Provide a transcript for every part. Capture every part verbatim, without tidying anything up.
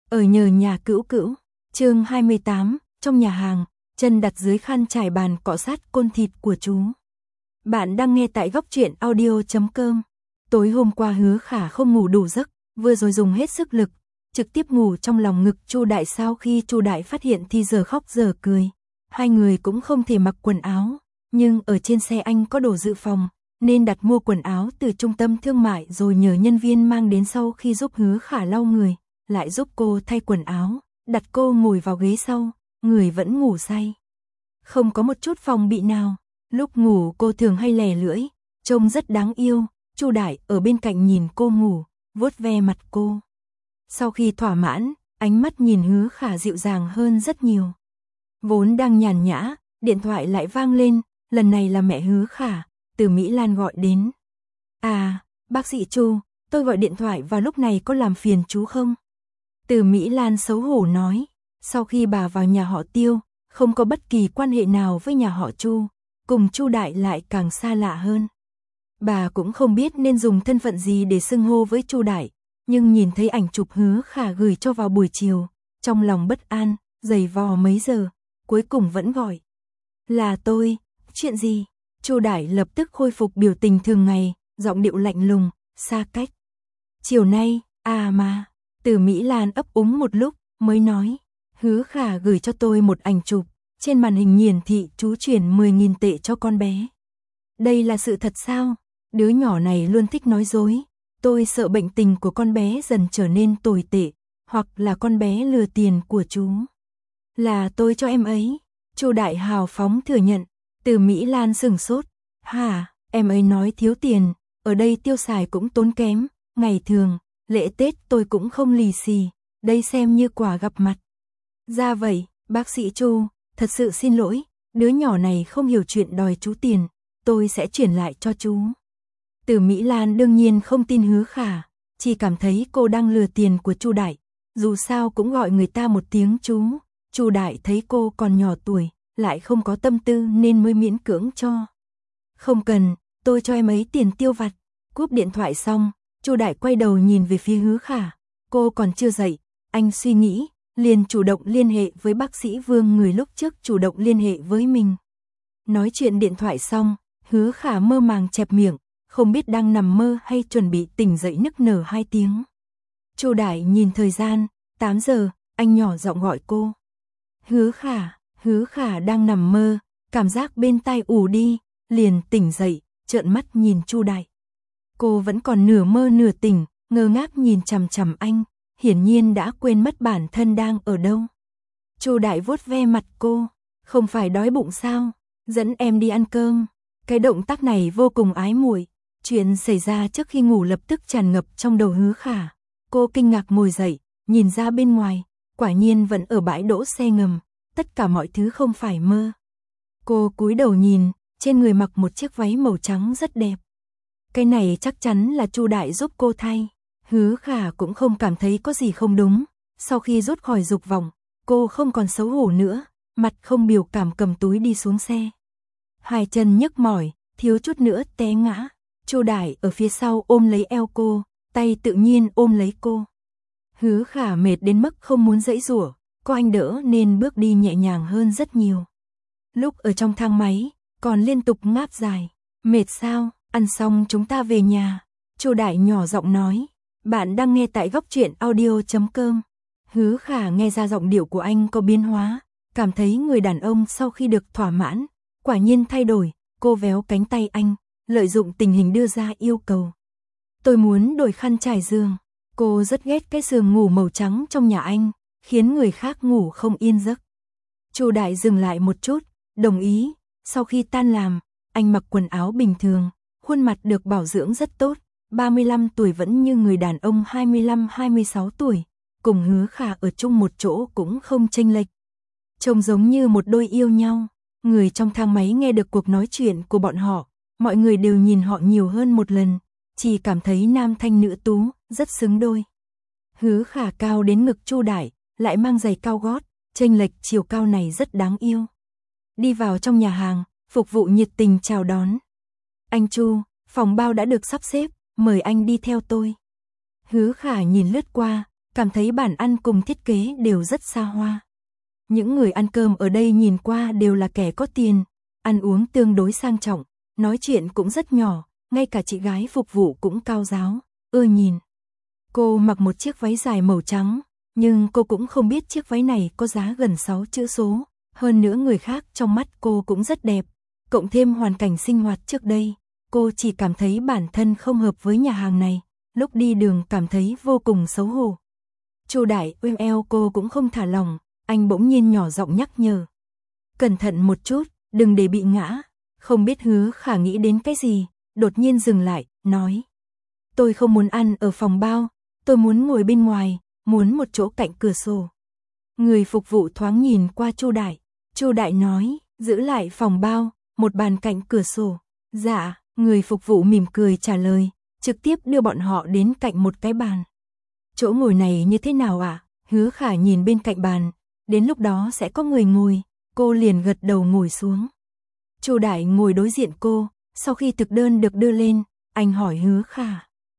Ở nhờ nhà cữu cữu, chương hai mươi tám, trong nhà hàng, chân đặt dưới khăn trải bàn cọ sát côn thịt của chú. Bạn đang nghe tại góc truyện audio chấm com. Tối hôm qua Hứa Khả không ngủ đủ giấc, vừa rồi dùng hết sức lực, trực tiếp ngủ trong lòng ngực Chu Đại. Sau khi Chu Đại phát hiện thì giờ khóc giờ cười. Hai người cũng không thể mặc quần áo, nhưng ở trên xe anh có đồ dự phòng, nên đặt mua quần áo từ trung tâm thương mại rồi nhờ nhân viên mang đến. Sau khi giúp Hứa Khả lau người, lại giúp cô thay quần áo, đặt cô ngồi vào ghế sau, người vẫn ngủ say. Không có một chút phòng bị nào, lúc ngủ cô thường hay lè lưỡi, trông rất đáng yêu. Chu Đại ở bên cạnh nhìn cô ngủ, vuốt ve mặt cô. Sau khi thỏa mãn, ánh mắt nhìn Hứa Khả dịu dàng hơn rất nhiều. Vốn đang nhàn nhã, điện thoại lại vang lên, lần này là mẹ Hứa Khả, từ Mỹ Lan gọi đến. À, bác sĩ Chu, tôi gọi điện thoại vào lúc này có làm phiền chú không? Từ Mỹ Lan xấu hổ nói, sau khi bà vào nhà họ Tiêu, không có bất kỳ quan hệ nào với nhà họ Chu, cùng Chu Đại lại càng xa lạ hơn. Bà cũng không biết nên dùng thân phận gì để xưng hô với Chu Đại, nhưng nhìn thấy ảnh chụp Hứa Khả gửi cho vào buổi chiều, trong lòng bất an, giày vò mấy giờ, cuối cùng vẫn gọi. Là tôi, chuyện gì? Chu Đại lập tức khôi phục biểu tình thường ngày, giọng điệu lạnh lùng, xa cách. Chiều nay, à mà, Từ Mỹ Lan ấp úng một lúc, mới nói, Hứa Khả gửi cho tôi một ảnh chụp, trên màn hình hiển thị chú chuyển mười nghìn tệ cho con bé. Đây là sự thật sao? Đứa nhỏ này luôn thích nói dối, tôi sợ bệnh tình của con bé dần trở nên tồi tệ, hoặc là con bé lừa tiền của chú. Là tôi cho em ấy, Chu Đại hào phóng thừa nhận. Từ Mỹ Lan sửng sốt, hả, em ấy nói thiếu tiền, ở đây tiêu xài cũng tốn kém, ngày thường, lễ Tết tôi cũng không lì xì, đây xem như quà gặp mặt. Ra vậy, bác sĩ Chu, thật sự xin lỗi, đứa nhỏ này không hiểu chuyện đòi chú tiền, tôi sẽ chuyển lại cho chú. Từ Mỹ Lan đương nhiên không tin Hứa Khả, chỉ cảm thấy cô đang lừa tiền của Chu Đại, dù sao cũng gọi người ta một tiếng chú. Chu Đại thấy cô còn nhỏ tuổi, lại không có tâm tư nên mới miễn cưỡng cho. Không cần, tôi cho em ấy tiền tiêu vặt. Cúp điện thoại xong, Chu Đại quay đầu nhìn về phía Hứa Khả, cô còn chưa dậy, anh suy nghĩ, liền chủ động liên hệ với bác sĩ Vương, người lúc trước chủ động liên hệ với mình. Nói chuyện điện thoại xong, Hứa Khả mơ màng chẹp miệng, không biết đang nằm mơ hay chuẩn bị tỉnh dậy nức nở hai tiếng. Chu Đại nhìn thời gian, tám giờ, anh nhỏ giọng gọi cô. Hứa Khả, Hứa Khả đang nằm mơ, cảm giác bên tai ù đi, liền tỉnh dậy, trợn mắt nhìn Chu Đại. Cô vẫn còn nửa mơ nửa tỉnh, ngơ ngác nhìn chằm chằm anh, hiển nhiên đã quên mất bản thân đang ở đâu. Chu Đại vuốt ve mặt cô, không phải đói bụng sao, dẫn em đi ăn cơm. Cái động tác này vô cùng ái muội. Chuyện xảy ra trước khi ngủ lập tức tràn ngập trong đầu Hứa Khả. Cô kinh ngạc ngồi dậy, nhìn ra bên ngoài, quả nhiên vẫn ở bãi đỗ xe ngầm, tất cả mọi thứ không phải mơ. Cô cúi đầu nhìn, trên người mặc một chiếc váy màu trắng rất đẹp. Cái này chắc chắn là Chu Đại giúp cô thay. Hứa Khả cũng không cảm thấy có gì không đúng. Sau khi rút khỏi dục vọng, cô không còn xấu hổ nữa, mặt không biểu cảm cầm túi đi xuống xe. Hai chân nhức mỏi, thiếu chút nữa té ngã. Chu Đại ở phía sau ôm lấy eo cô, tay tự nhiên ôm lấy cô. Hứa Khả mệt đến mức không muốn giãy giụa, có anh đỡ nên bước đi nhẹ nhàng hơn rất nhiều. Lúc ở trong thang máy, còn liên tục ngáp dài. Mệt sao, ăn xong chúng ta về nhà. Chu Đại nhỏ giọng nói. Bạn đang nghe tại góc truyện audio chấm com. Hứa Khả nghe ra giọng điệu của anh có biến hóa, cảm thấy người đàn ông sau khi được thỏa mãn, quả nhiên thay đổi. Cô véo cánh tay anh, lợi dụng tình hình đưa ra yêu cầu. Tôi muốn đổi khăn trải giường. Cô rất ghét cái giường ngủ màu trắng trong nhà anh, khiến người khác ngủ không yên giấc. Chu Đại dừng lại một chút, đồng ý. Sau khi tan làm, anh mặc quần áo bình thường, khuôn mặt được bảo dưỡng rất tốt, ba mươi lăm tuổi vẫn như người đàn ông hai mươi lăm hai mươi sáu tuổi, cùng Hứa Khả ở chung một chỗ cũng không chênh lệch. Trông giống như một đôi yêu nhau. Người trong thang máy nghe được cuộc nói chuyện của bọn họ, mọi người đều nhìn họ nhiều hơn một lần, chỉ cảm thấy nam thanh nữ tú, rất xứng đôi. Hứa Khả cao đến ngực Chu Đại, lại mang giày cao gót, chênh lệch chiều cao này rất đáng yêu. Đi vào trong nhà hàng, phục vụ nhiệt tình chào đón. Anh Chu, phòng bao đã được sắp xếp, mời anh đi theo tôi. Hứa Khả nhìn lướt qua, cảm cảm thấy bàn ăn cùng thiết kế đều rất xa hoa. Những người ăn cơm ở đây nhìn qua đều là kẻ có tiền, ăn uống tương đối sang trọng, nói chuyện cũng rất nhỏ, ngay cả chị gái phục vụ cũng cao giáo, ưa nhìn. Cô mặc một chiếc váy dài màu trắng, nhưng cô cũng không biết chiếc váy này có giá gần sáu chữ số, hơn nữa người khác trong mắt cô cũng rất đẹp, cộng thêm hoàn cảnh sinh hoạt trước đây, cô chỉ cảm thấy bản thân không hợp với nhà hàng này, lúc đi đường cảm thấy vô cùng xấu hổ. Chu Đại ôm eo cô cũng không thả lỏng, anh bỗng nhiên nhỏ giọng nhắc nhở. Cẩn thận một chút, đừng để bị ngã. Không biết Hứa Khả nghĩ đến cái gì, đột nhiên dừng lại, nói. Tôi không muốn ăn ở phòng bao, tôi muốn ngồi bên ngoài, muốn một chỗ cạnh cửa sổ. Người phục vụ thoáng nhìn qua Chu Đại. Chu Đại nói, giữ lại phòng bao, một bàn cạnh cửa sổ. Dạ, người phục vụ mỉm cười trả lời, trực tiếp đưa bọn họ đến cạnh một cái bàn. Chỗ ngồi này như thế nào ạ? À? Hứa Khả nhìn bên cạnh bàn, đến lúc đó sẽ có người ngồi, cô liền gật đầu ngồi xuống. Chu Đại ngồi đối diện cô, sau khi thực đơn được đưa lên, anh hỏi Hứa Khả.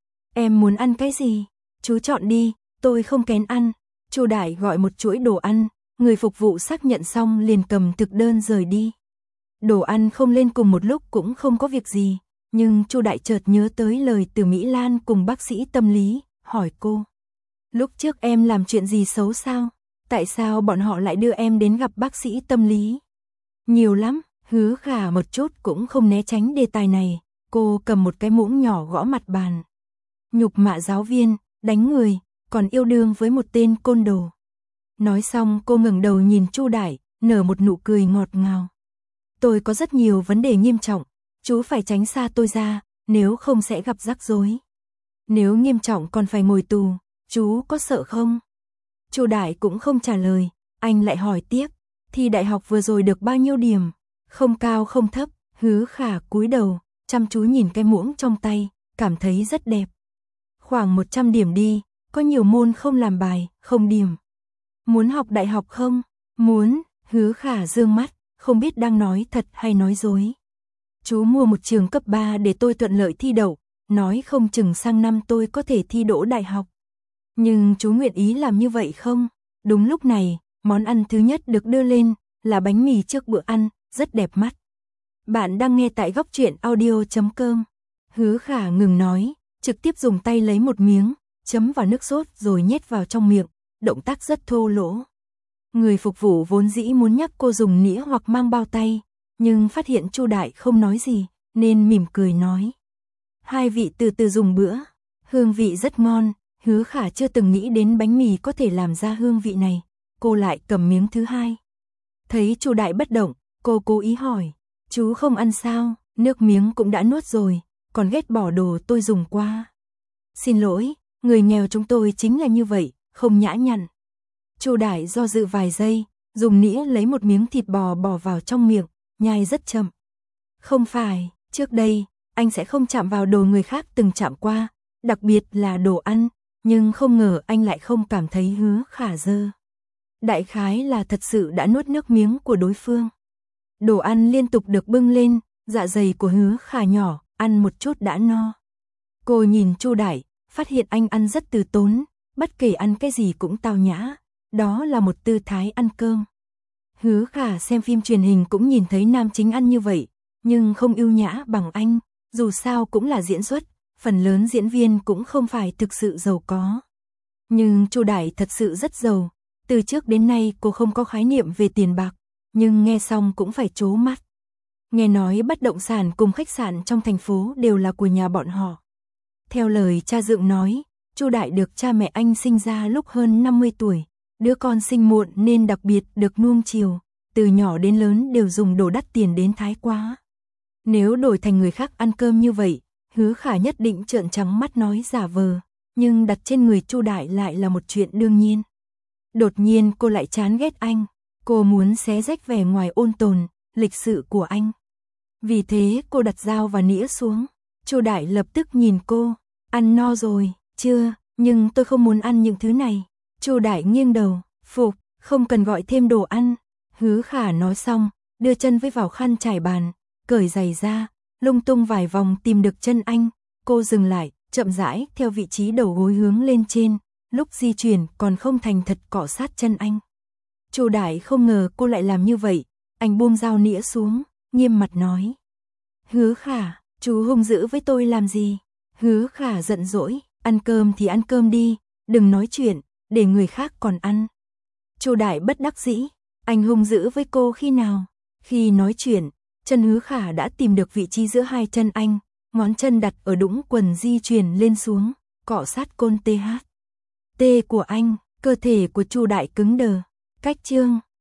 Em muốn ăn cái gì? Chú chọn đi, tôi không kén ăn. Chu Đại gọi một chuỗi đồ ăn, người phục vụ xác nhận xong liền cầm thực đơn rời đi. Đồ ăn không lên cùng một lúc cũng không có việc gì, nhưng Chu Đại chợt nhớ tới lời từ Mỹ Lan cùng bác sĩ tâm lý, hỏi cô. Lúc trước em làm chuyện gì xấu sao? Tại sao bọn họ lại đưa em đến gặp bác sĩ tâm lý? Nhiều lắm, Hứa Khả một chút cũng không né tránh đề tài này, cô cầm một cái muỗng nhỏ gõ mặt bàn. Nhục mạ giáo viên, đánh người, còn yêu đương với một tên côn đồ. Nói xong cô ngẩng đầu nhìn Chu Đại, nở một nụ cười ngọt ngào. Tôi có rất nhiều vấn đề nghiêm trọng, chú phải tránh xa tôi ra, nếu không sẽ gặp rắc rối. Nếu nghiêm trọng còn phải ngồi tù, chú có sợ không? Chu Đại cũng không trả lời, anh lại hỏi tiếp, thi đại học vừa rồi được bao nhiêu điểm? Không cao không thấp. Hứa Khả cúi đầu, chăm chú nhìn cái muỗng trong tay, cảm thấy rất đẹp. Khoảng một trăm điểm đi, có nhiều môn không làm bài, không điểm. Muốn học đại học không? Muốn. Hứa Khả dương mắt, không biết đang nói thật hay nói dối. Chú mua một trường cấp ba để tôi thuận lợi thi đậu, nói không chừng sang năm tôi có thể thi đỗ đại học. Nhưng chú nguyện ý làm như vậy không? Đúng lúc này, món ăn thứ nhất được đưa lên, là bánh mì trước bữa ăn, rất đẹp mắt. Bạn đang nghe tại góc truyện audio chấm com. Hứa Khả ngừng nói, trực tiếp dùng tay lấy một miếng, chấm vào nước sốt rồi nhét vào trong miệng, động tác rất thô lỗ. Người phục vụ vốn dĩ muốn nhắc cô dùng nĩa hoặc mang bao tay, nhưng phát hiện Chu Đại không nói gì, nên mỉm cười nói. Hai vị từ từ dùng bữa, hương vị rất ngon. Hứa Khả chưa từng nghĩ đến bánh mì có thể làm ra hương vị này, cô lại cầm miếng thứ hai. Thấy Chu Đại bất động, cô cố ý hỏi, chú không ăn sao, nước miếng cũng đã nuốt rồi, còn ghét bỏ đồ tôi dùng qua. Xin lỗi, người nghèo chúng tôi chính là như vậy, không nhã nhặn. Chu Đại do dự vài giây, dùng nĩa lấy một miếng thịt bò bỏ vào trong miệng, nhai rất chậm. Không phải, trước đây, anh sẽ không chạm vào đồ người khác từng chạm qua, đặc biệt là đồ ăn. Nhưng không ngờ anh lại không cảm thấy Hứa Khả dơ. Đại khái là thật sự đã nuốt nước miếng của đối phương. Đồ ăn liên tục được bưng lên, dạ dày của Hứa Khả nhỏ, ăn một chút đã no. Cô nhìn Chu Đại, phát hiện anh ăn rất từ tốn, bất kể ăn cái gì cũng tao nhã, đó là một tư thái ăn cơm. Hứa Khả xem phim truyền hình cũng nhìn thấy nam chính ăn như vậy, nhưng không yêu nhã bằng anh, dù sao cũng là diễn xuất. Phần lớn diễn viên cũng không phải thực sự giàu có. Nhưng Chu Đại thật sự rất giàu, từ trước đến nay cô không có khái niệm về tiền bạc, nhưng nghe xong cũng phải trố mắt. Nghe nói bất động sản cùng khách sạn trong thành phố đều là của nhà bọn họ. Theo lời cha dượng nói, Chu Đại được cha mẹ anh sinh ra lúc hơn năm mươi tuổi, đứa con sinh muộn nên đặc biệt được nuông chiều, từ nhỏ đến lớn đều dùng đồ đắt tiền đến thái quá. Nếu đổi thành người khác ăn cơm như vậy, Hứa Khả nhất định trợn trắng mắt nói giả vờ, nhưng đặt trên người Chu Đại lại là một chuyện đương nhiên. Đột nhiên cô lại chán ghét anh, cô muốn xé rách vẻ ngoài ôn tồn, lịch sự của anh. Vì thế cô đặt dao và nĩa xuống. Chu Đại lập tức nhìn cô, ăn no rồi, chưa, nhưng tôi không muốn ăn những thứ này. Chu Đại nghiêng đầu, phục, không cần gọi thêm đồ ăn. Hứa Khả nói xong, đưa chân với vào khăn trải bàn, cởi giày ra, lung tung vài vòng tìm được chân anh. Cô dừng lại, chậm rãi theo vị trí đầu gối hướng lên trên, lúc di chuyển còn không thành thật cọ sát chân anh. Chu Đại không ngờ cô lại làm như vậy, anh buông dao nĩa xuống, nghiêm mặt nói. Hứa Khả, chú hung dữ với tôi làm gì? Hứa Khả giận dỗi, ăn cơm thì ăn cơm đi, đừng nói chuyện, để người khác còn ăn. Chu Đại bất đắc dĩ, anh hung dữ với cô khi nào? Khi nói chuyện, chân Hứa Khả đã tìm được vị trí giữa hai chân anh, ngón chân đặt ở đũng quần di chuyển lên xuống, cọ sát côn tê hát. Tê của anh, cơ thể của Chu Đại cứng đờ. Cách chương